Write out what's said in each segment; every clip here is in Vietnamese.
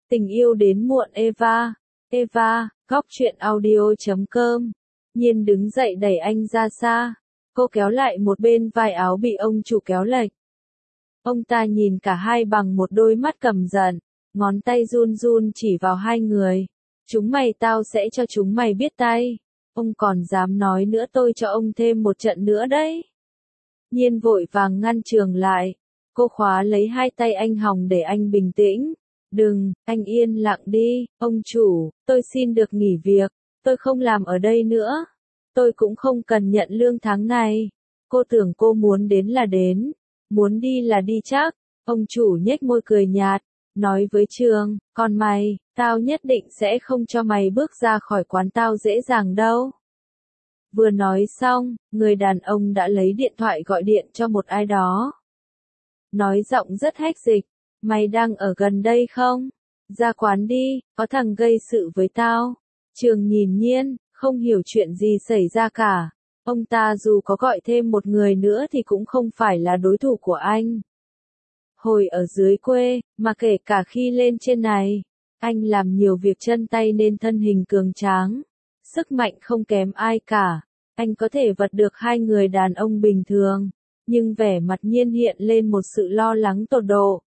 Tình yêu đến muộn Eva. Eva, góc truyện audio.com. Nhiên đứng dậy đẩy anh ra xa. Cô kéo lại một bên vai áo bị ông chủ kéo lệch. Ông ta nhìn cả hai bằng một đôi mắt căm giận, ngón tay run run chỉ vào hai người. Chúng mày tao sẽ cho chúng mày biết tay. Ông còn dám nói nữa tôi cho ông thêm một trận nữa đấy. Nhiên vội vàng ngăn Trường lại. Cô khóa lấy hai tay anh Hồng để anh bình tĩnh. Đừng, anh yên lặng đi, ông chủ, tôi xin được nghỉ việc, tôi không làm ở đây nữa. Tôi cũng không cần nhận lương tháng này. Cô tưởng cô muốn đến là đến, muốn đi là đi chắc. Ông chủ nhếch môi cười nhạt, nói với Trường, còn mày, tao nhất định sẽ không cho mày bước ra khỏi quán tao dễ dàng đâu. Vừa nói xong, người đàn ông đã lấy điện thoại gọi điện cho một ai đó. Nói giọng rất hách dịch, mày đang ở gần đây không? Ra quán đi, có thằng gây sự với tao. Trường nhìn Nhiên, không hiểu chuyện gì xảy ra cả. Ông ta dù có gọi thêm một người nữa thì cũng không phải là đối thủ của anh. Hồi ở dưới quê, mà kể cả khi lên trên này, anh làm nhiều việc chân tay nên thân hình cường tráng. Sức mạnh không kém ai cả. Anh có thể vật được hai người đàn ông bình thường. Nhưng vẻ mặt Nhiên hiện lên một sự lo lắng tột độ.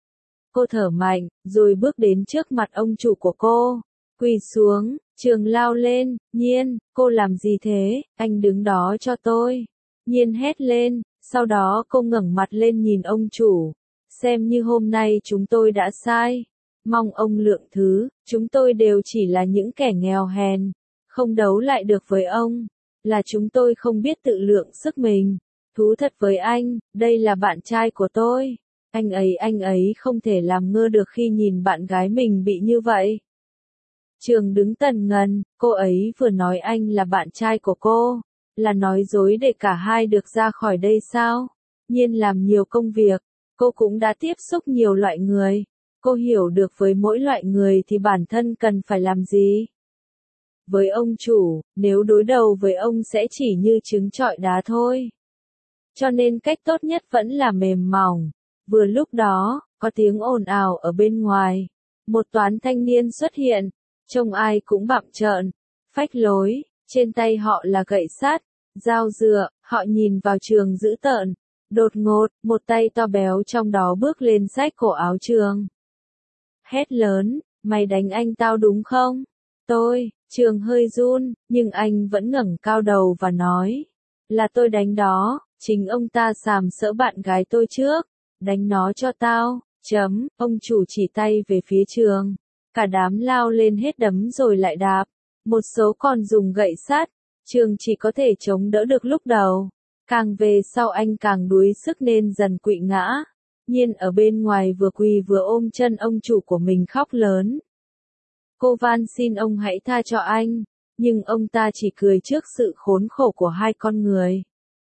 Cô thở mạnh, rồi bước đến trước mặt ông chủ của cô. Quỳ xuống, Trường lao lên, Nhiên, cô làm gì thế, anh đứng đó cho tôi. Nhiên hét lên, sau đó cô ngẩng mặt lên nhìn ông chủ. Xem như hôm nay chúng tôi đã sai. Mong ông lượng thứ, chúng tôi đều chỉ là những kẻ nghèo hèn. Không đấu lại được với ông. Là chúng tôi không biết tự lượng sức mình. Thú thật với anh, đây là bạn trai của tôi. Anh ấy không thể làm ngơ được khi nhìn bạn gái mình bị như vậy. Trường đứng tần ngần, cô ấy vừa nói anh là bạn trai của cô, là nói dối để cả hai được ra khỏi đây sao? Nhiên làm nhiều công việc, cô cũng đã tiếp xúc nhiều loại người. Cô hiểu được với mỗi loại người thì bản thân cần phải làm gì. Với ông chủ, nếu đối đầu với ông sẽ chỉ như trứng trọi đá thôi. Cho nên cách tốt nhất vẫn là mềm mỏng. Vừa lúc đó, có tiếng ồn ào ở bên ngoài. Một toán thanh niên xuất hiện, trông ai cũng bặm trợn, phách lối, trên tay họ là gậy sắt, dao dựa, họ nhìn vào Trường dữ tợn. Đột ngột, một tay to béo trong đó bước lên xách cổ áo Trường. Hét lớn, mày đánh anh tao đúng không? Trường hơi run, nhưng anh vẫn ngẩng cao đầu và nói. Là tôi đánh đó, chính ông ta sàm sỡ bạn gái tôi trước. Đánh nó cho tao, ông chủ chỉ tay về phía Trường. Cả đám lao lên hết đấm rồi lại đạp. Một số còn dùng gậy sắt. Trường chỉ có thể chống đỡ được lúc đầu. Càng về sau anh càng đuối sức nên dần quỵ ngã. Nhiên ở bên ngoài vừa quỳ vừa ôm chân ông chủ của mình khóc lớn. Cô van xin ông hãy tha cho anh. Nhưng ông ta chỉ cười trước sự khốn khổ của hai con người.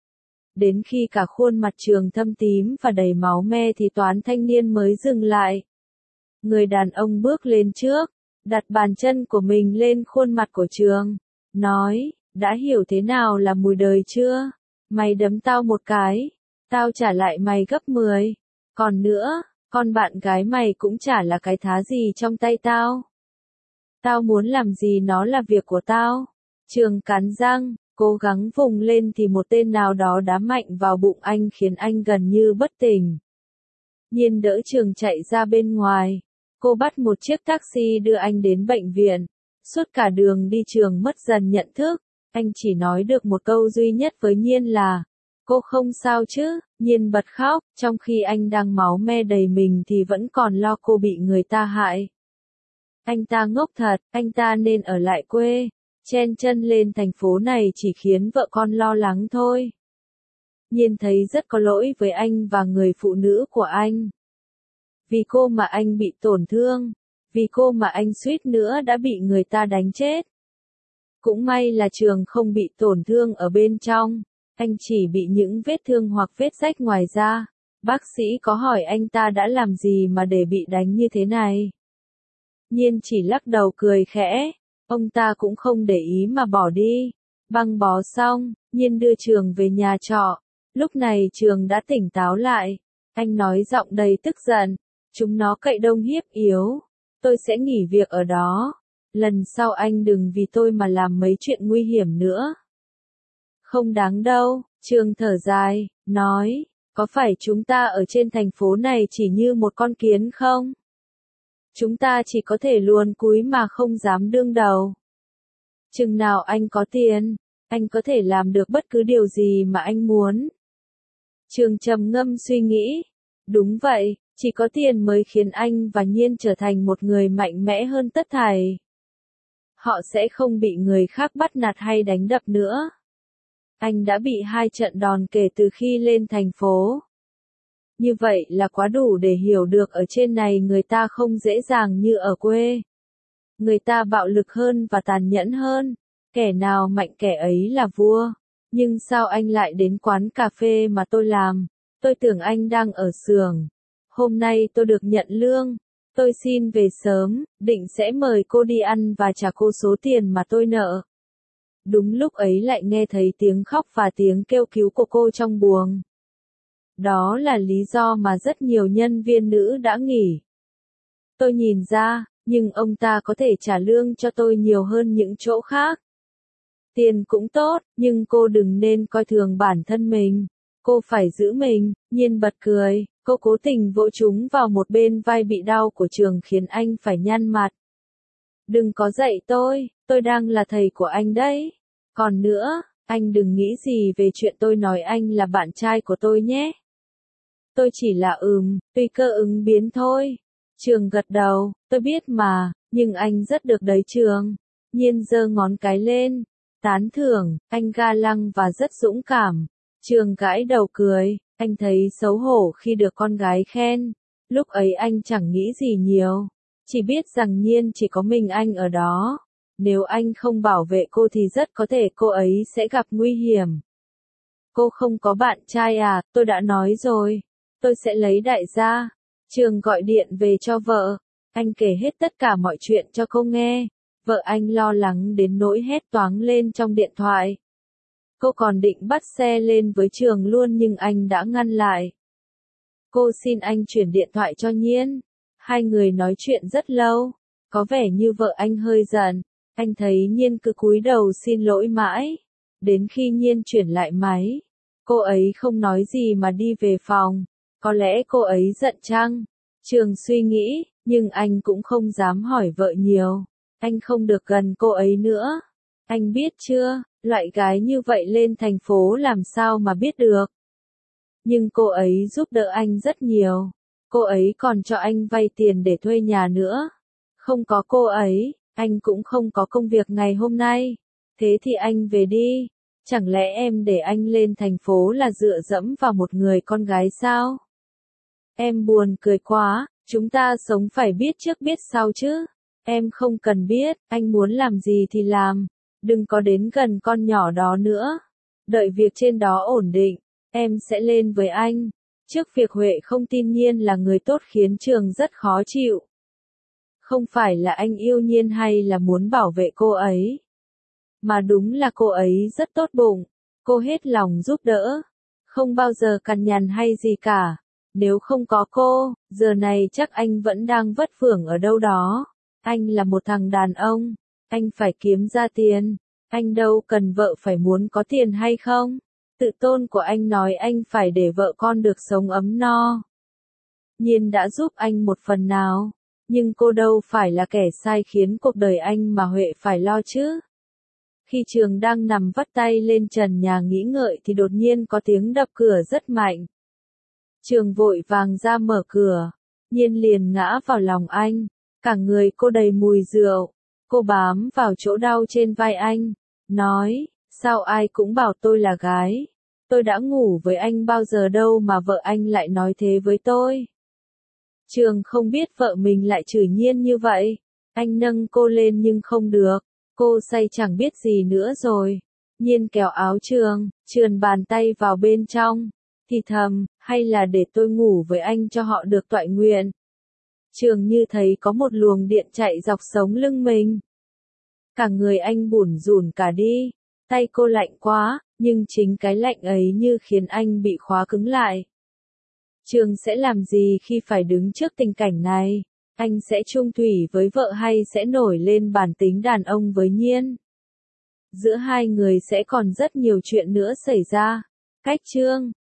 Đến khi cả khuôn mặt Trường thâm tím và đầy máu me thì toán thanh niên mới dừng lại. Người đàn ông bước lên trước, đặt bàn chân của mình lên khuôn mặt của Trường, nói, đã hiểu thế nào là mùi đời chưa? Mày đấm tao một cái, tao trả lại mày gấp 10. Còn nữa, con bạn gái mày cũng chả là cái thá gì trong tay tao. Tao muốn làm gì nó là việc của tao. Trường cắn răng, cố gắng vùng lên thì một tên nào đó đá mạnh vào bụng anh khiến anh gần như bất tỉnh. Nhiên đỡ Trường chạy ra bên ngoài. Cô bắt một chiếc taxi đưa anh đến bệnh viện. Suốt cả đường đi Trường mất dần nhận thức. Anh chỉ nói được một câu duy nhất với Nhiên là, cô không sao chứ? Nhiên bật khóc, trong khi anh đang máu me đầy mình thì vẫn còn lo cô bị người ta hại. Anh ta ngốc thật, anh ta nên ở lại quê. Chen chân lên thành phố này chỉ khiến vợ con lo lắng thôi. Nhiên thấy rất có lỗi với anh và người phụ nữ của anh. Vì cô mà anh bị tổn thương. Vì cô mà anh suýt nữa đã bị người ta đánh chết. Cũng may là Trường không bị tổn thương ở bên trong. Anh chỉ bị những vết thương hoặc vết rách ngoài da. Bác sĩ có hỏi anh ta đã làm gì mà để bị đánh như thế này. Nhiên chỉ lắc đầu cười khẽ. Ông ta cũng không để ý mà bỏ đi. Băng bó xong, Nhiên đưa Trường về nhà trọ. Lúc này Trường đã tỉnh táo lại. Anh nói giọng đầy tức giận. Chúng nó cậy đông hiếp yếu. tôi sẽ nghỉ việc ở đó. Lần sau anh đừng vì tôi mà làm mấy chuyện nguy hiểm nữa. Không đáng đâu, Trường thở dài, nói, có phải chúng ta ở trên thành phố này chỉ như một con kiến không? Chúng ta chỉ có thể luồn cúi mà không dám đương đầu. Chừng nào anh có tiền, anh có thể làm được bất cứ điều gì mà anh muốn. Trường trầm ngâm suy nghĩ. Đúng vậy, chỉ có tiền mới khiến anh và Nhiên trở thành một người mạnh mẽ hơn tất thảy. Họ sẽ không bị người khác bắt nạt hay đánh đập nữa. Anh đã bị 2 trận đòn kể từ khi lên thành phố. Như vậy là quá đủ để hiểu được ở trên này người ta không dễ dàng như ở quê. Người ta bạo lực hơn và tàn nhẫn hơn. Kẻ nào mạnh kẻ ấy là vua. Nhưng sao anh lại đến quán cà phê mà tôi làm? Tôi tưởng anh đang ở xưởng. Hôm nay tôi được nhận lương. Tôi xin về sớm, định sẽ mời cô đi ăn và trả cô số tiền mà tôi nợ. Đúng lúc ấy lại nghe thấy tiếng khóc và tiếng kêu cứu của cô trong buồng. Đó là lý do mà rất nhiều nhân viên nữ đã nghỉ. Tôi nhìn ra, nhưng ông ta có thể trả lương cho tôi nhiều hơn những chỗ khác. Tiền cũng tốt, nhưng cô đừng nên coi thường bản thân mình. Cô phải giữ mình. Nhiên bật cười, cô cố tình vỗ chúng vào một bên vai bị đau của Trường khiến anh phải nhăn mặt. Đừng có dạy tôi đang là thầy của anh đấy. Còn nữa, anh đừng nghĩ gì về chuyện tôi nói anh là bạn trai của tôi nhé. Tôi chỉ là tùy cơ ứng biến thôi. Trường gật đầu, tôi biết mà, nhưng anh rất được đấy Trường. Nhiên giơ ngón cái lên, tán thưởng, anh ga lăng và rất dũng cảm. Trường gãi đầu cười, anh thấy xấu hổ khi được con gái khen. Lúc ấy anh chẳng nghĩ gì nhiều, chỉ biết rằng Nhiên chỉ có mình anh ở đó. Nếu anh không bảo vệ cô thì rất có thể cô ấy sẽ gặp nguy hiểm. Cô không có bạn trai à? Tôi đã nói rồi, tôi sẽ lấy đại gia. Trường gọi điện về cho vợ, anh kể hết tất cả mọi chuyện cho cô nghe. Vợ anh lo lắng đến nỗi hét toáng lên trong điện thoại. Cô còn định bắt xe lên với Trường luôn nhưng anh đã ngăn lại. Cô xin anh chuyển điện thoại cho Nhiên. Hai người nói chuyện rất lâu, có vẻ như vợ anh hơi giận. Anh thấy Nhiên cứ cúi đầu xin lỗi mãi. Đến khi Nhiên chuyển lại máy, cô ấy không nói gì mà đi về phòng. Có lẽ cô ấy giận chăng? Trường suy nghĩ, nhưng anh cũng không dám hỏi vợ nhiều. Anh không được gần cô ấy nữa. Anh biết chưa, loại gái như vậy lên thành phố làm sao mà biết được. Nhưng cô ấy giúp đỡ anh rất nhiều. Cô ấy còn cho anh vay tiền để thuê nhà nữa. Không có cô ấy, anh cũng không có công việc ngày hôm nay. Thế thì anh về đi. Chẳng lẽ em để anh lên thành phố là dựa dẫm vào một người con gái sao? Em buồn cười quá, chúng ta sống phải biết trước biết sau chứ. Em không cần biết, anh muốn làm gì thì làm. Đừng có đến gần con nhỏ đó nữa. Đợi việc trên đó ổn định, em sẽ lên với anh. Trước việc Huệ không tin Nhiên là người tốt khiến Trường rất khó chịu. Không phải là anh yêu Nhiên hay là muốn bảo vệ cô ấy. Mà đúng là cô ấy rất tốt bụng. Cô hết lòng giúp đỡ. Không bao giờ cằn nhằn hay gì cả. Nếu không có cô, giờ này chắc anh vẫn đang vất vưởng ở đâu đó. Anh là một thằng đàn ông. Anh phải kiếm ra tiền. Anh đâu cần vợ phải muốn có tiền hay không. Tự tôn của anh nói anh phải để vợ con được sống ấm no. Nhiên đã giúp anh một phần nào. Nhưng cô đâu phải là kẻ sai khiến cuộc đời anh mà Huệ phải lo chứ. Khi Trường đang nằm vắt tay lên trần nhà nghĩ ngợi thì đột nhiên có tiếng đập cửa rất mạnh. Trường vội vàng ra mở cửa. Nhiên liền ngã vào lòng anh. Cả người cô đầy mùi rượu. Cô bám vào chỗ đau trên vai anh. Nói, sao ai cũng bảo tôi là gái. Tôi đã ngủ với anh bao giờ đâu mà vợ anh lại nói thế với tôi. Trường không biết vợ mình lại chửi Nhiên như vậy. Anh nâng cô lên nhưng không được. Cô say chẳng biết gì nữa rồi. Nhiên kéo áo Trường, trườn bàn tay vào bên trong. Thì thầm, hay là để tôi ngủ với anh cho họ được toại nguyện. Trường như thấy có một luồng điện chạy dọc sống lưng mình. Cả người anh bủn rủn cả đi. Tay cô lạnh quá, nhưng chính cái lạnh ấy như khiến anh bị khóa cứng lại. Trường sẽ làm gì khi phải đứng trước tình cảnh này? Anh sẽ chung thủy với vợ hay sẽ nổi lên bản tính đàn ông với Nhiên? Giữa hai người sẽ còn rất nhiều chuyện nữa xảy ra. Cách chương